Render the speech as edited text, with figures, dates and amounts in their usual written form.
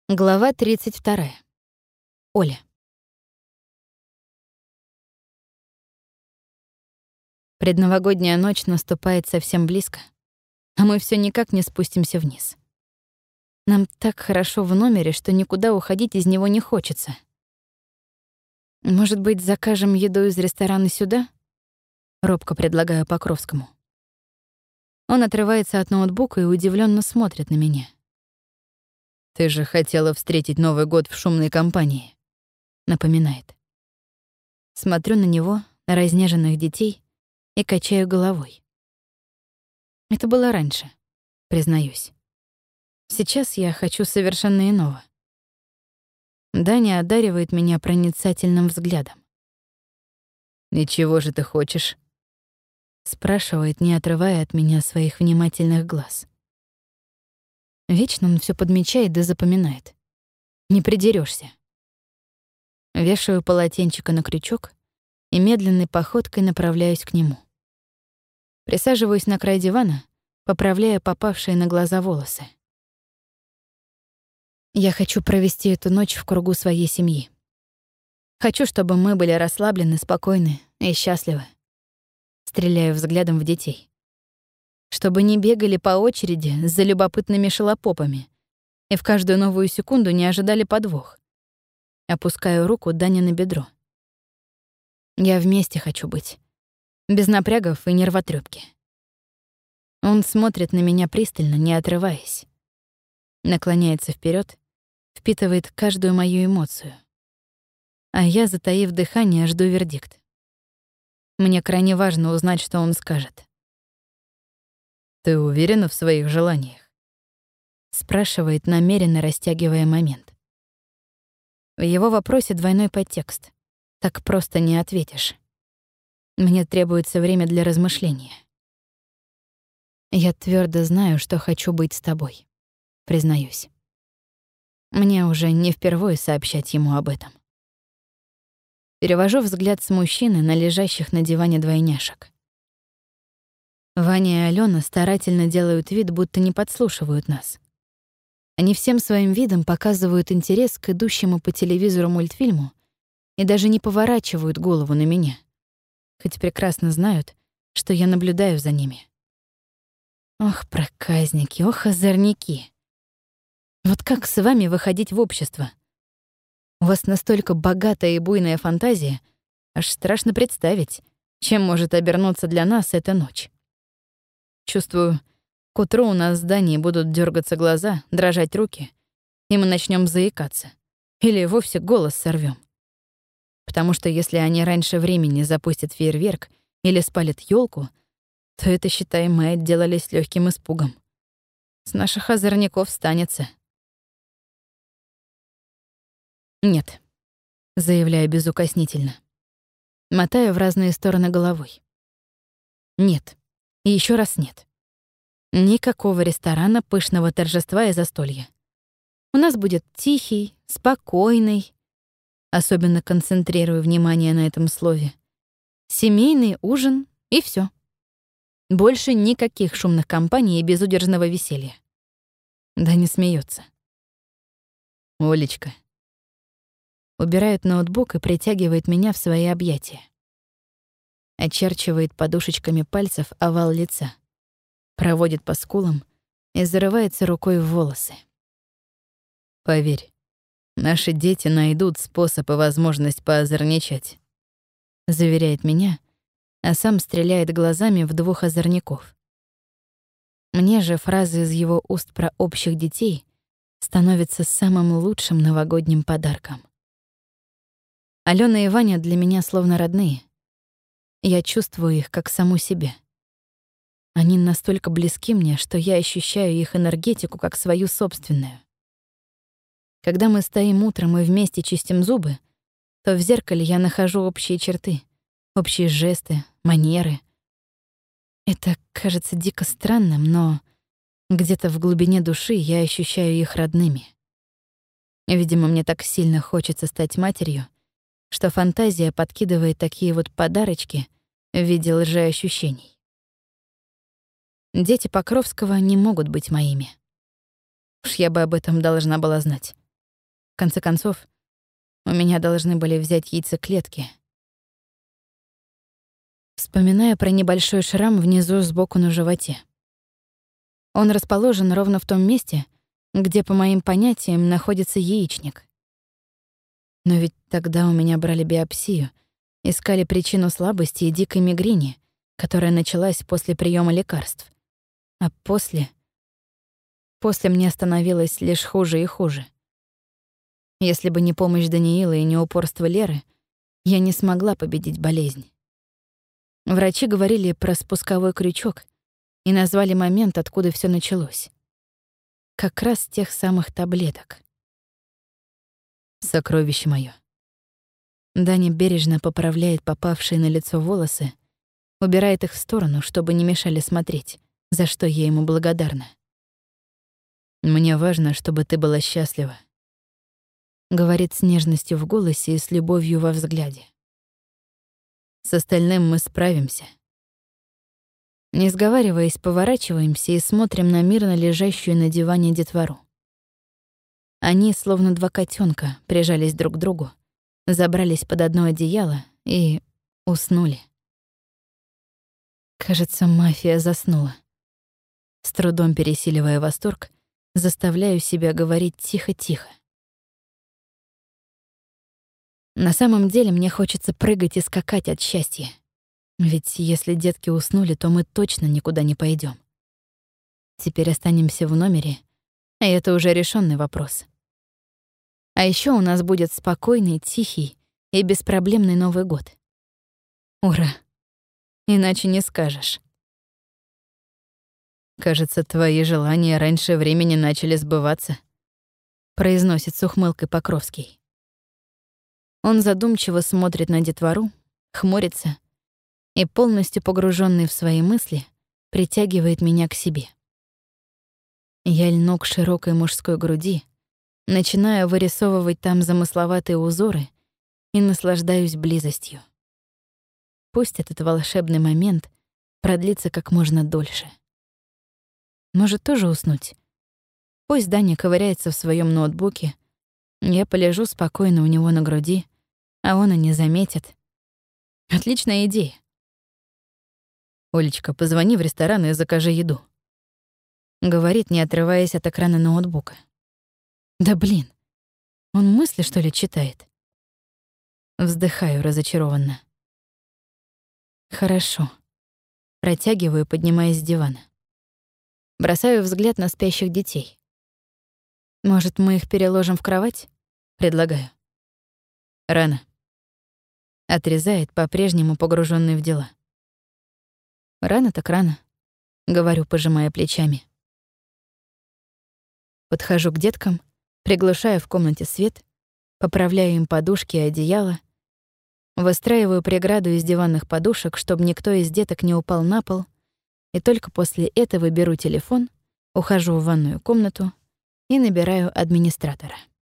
Глава 32. Оля. Предновогодняя ночь наступает совсем близко, а мы все никак не спустимся вниз. Нам так хорошо в номере, что никуда уходить из него не хочется. Может быть, закажем еду из ресторана сюда? Робко предлагаю Покровскому. Он отрывается от ноутбука и удивленно смотрит на меня. «Ты же хотела встретить Новый год в шумной компании», — напоминает. Смотрю на него, на разнеженных детей, и качаю головой. Это было раньше, признаюсь. Сейчас я хочу совершенно иного. Даня одаривает меня проницательным взглядом. «Ничего же ты хочешь?» — спрашивает, не отрывая от меня своих внимательных глаз. Вечно он все подмечает да запоминает. Не придерешься. Вешаю полотенчика на крючок и медленной походкой направляюсь к нему. Присаживаюсь на край дивана, поправляя попавшие на глаза волосы. Я хочу провести эту ночь в кругу своей семьи. Хочу, чтобы мы были расслаблены, спокойны и счастливы. Стреляю взглядом в детей. Чтобы не бегали по очереди за любопытными шалопопами и в каждую новую секунду не ожидали подвох. Опускаю руку Дане на бедро. Я вместе хочу быть. Без напрягов и нервотрепки. Он смотрит на меня пристально, не отрываясь. Наклоняется вперед, впитывает каждую мою эмоцию. А я, затаив дыхание, жду вердикт. Мне крайне важно узнать, что он скажет. «Ты уверена в своих желаниях?» — спрашивает, намеренно растягивая момент. В его вопросе двойной подтекст. Так просто не ответишь. Мне требуется время для размышления. Я твердо знаю, что хочу быть с тобой, признаюсь. Мне уже не впервые сообщать ему об этом. Перевожу взгляд с мужчины на лежащих на диване двойняшек. Ваня и Алена старательно делают вид, будто не подслушивают нас. Они всем своим видом показывают интерес к идущему по телевизору мультфильму и даже не поворачивают голову на меня, хоть прекрасно знают, что я наблюдаю за ними. Ох, проказники, ох, озорники. Вот как с вами выходить в общество? У вас настолько богатая и буйная фантазия, аж страшно представить, чем может обернуться для нас эта ночь. Чувствую, к утру у нас в здании будут дергаться глаза, дрожать руки, и мы начнем заикаться. Или вовсе голос сорвем. Потому что если они раньше времени запустят фейерверк или спалят елку, то это, считай, мы отделались легким испугом. С наших озорников станется. «Нет», — заявляю безукоснительно. Мотаю в разные стороны головой. «Нет. И еще раз нет. Никакого ресторана, пышного торжества и застолья. У нас будет тихий, спокойный, особенно концентрирую внимание на этом слове, семейный ужин и все. Больше никаких шумных компаний и безудержного веселья». Да не смеется. «Олечка». Убирает ноутбук и притягивает меня в свои объятия. Очерчивает подушечками пальцев овал лица, проводит по скулам и зарывается рукой в волосы. «Поверь, наши дети найдут способ и возможность поозорничать», — заверяет меня, а сам стреляет глазами в двух озорников. Мне же фразы из его уст про общих детей становятся самым лучшим новогодним подарком. Алена и Ваня для меня словно родные. Я чувствую их как саму себя. Они настолько близки мне, что я ощущаю их энергетику как свою собственную. Когда мы стоим утром и вместе чистим зубы, то в зеркале я нахожу общие черты, общие жесты, манеры. Это кажется дико странным, но где-то в глубине души я ощущаю их родными. Видимо, мне так сильно хочется стать матерью, что фантазия подкидывает такие вот подарочки в виде лжеощущений. Дети Покровского не могут быть моими. Уж я бы об этом должна была знать. конце концов, у меня должны были взять яйцеклетки. Вспоминаю про небольшой шрам внизу сбоку на животе. Он расположен ровно в том месте, где, по моим понятиям, находится яичник. Но ведь тогда у меня брали биопсию, искали причину слабости и дикой мигрени, которая началась после приема лекарств. А после мне становилось лишь хуже и хуже. Если бы не помощь Даниила и не упорство Леры, я не смогла победить болезнь. Врачи говорили про спусковой крючок и назвали момент, откуда все началось. Как раз тех самых таблеток. Сокровище моё. Даня бережно поправляет попавшие на лицо волосы, убирает их в сторону, чтобы не мешали смотреть, за что я ему благодарна. «Мне важно, чтобы ты была счастлива», — говорит с нежностью в голосе и с любовью во взгляде. «С остальным мы справимся». Не сговариваясь, поворачиваемся и смотрим на мирно лежащую на диване детвору. Они, словно два котенка, прижались друг к другу, забрались под одно одеяло и уснули. Кажется, мафия заснула. С трудом пересиливая восторг, заставляю себя говорить тихо-тихо. На самом деле мне хочется прыгать и скакать от счастья. Ведь если детки уснули, то мы точно никуда не пойдем. Теперь останемся в номере, и это уже решенный вопрос. А еще у нас будет спокойный, тихий и беспроблемный Новый год. Ура! Иначе не скажешь. «Кажется, твои желания раньше времени начали сбываться», — произносит с ухмылкой Покровский. Он задумчиво смотрит на детвору, хмурится и, полностью погруженный в свои мысли, притягивает меня к себе. Я льну к широкой мужской груди, начинаю вырисовывать там замысловатые узоры и наслаждаюсь близостью. Пусть этот волшебный момент продлится как можно дольше. Может, тоже уснуть? Пусть Даня ковыряется в своем ноутбуке, я полежу спокойно у него на груди, а он и не заметит. Отличная идея. «Олечка, позвони в ресторан и закажи еду», — говорит, не отрываясь от экрана ноутбука. Да блин, он мысли, что ли, читает? Вздыхаю разочарованно. Хорошо. Протягиваю, поднимаясь с дивана. Бросаю взгляд на спящих детей. Может, мы их переложим в кровать? Предлагаю. Рано. Отрезает, по-прежнему погруженный в дела. Рано так рано, говорю, пожимая плечами. Подхожу к деткам, приглушаю в комнате свет, поправляю им подушки и одеяло, выстраиваю преграду из диванных подушек, чтобы никто из деток не упал на пол, и только после этого беру телефон, ухожу в ванную комнату и набираю администратора.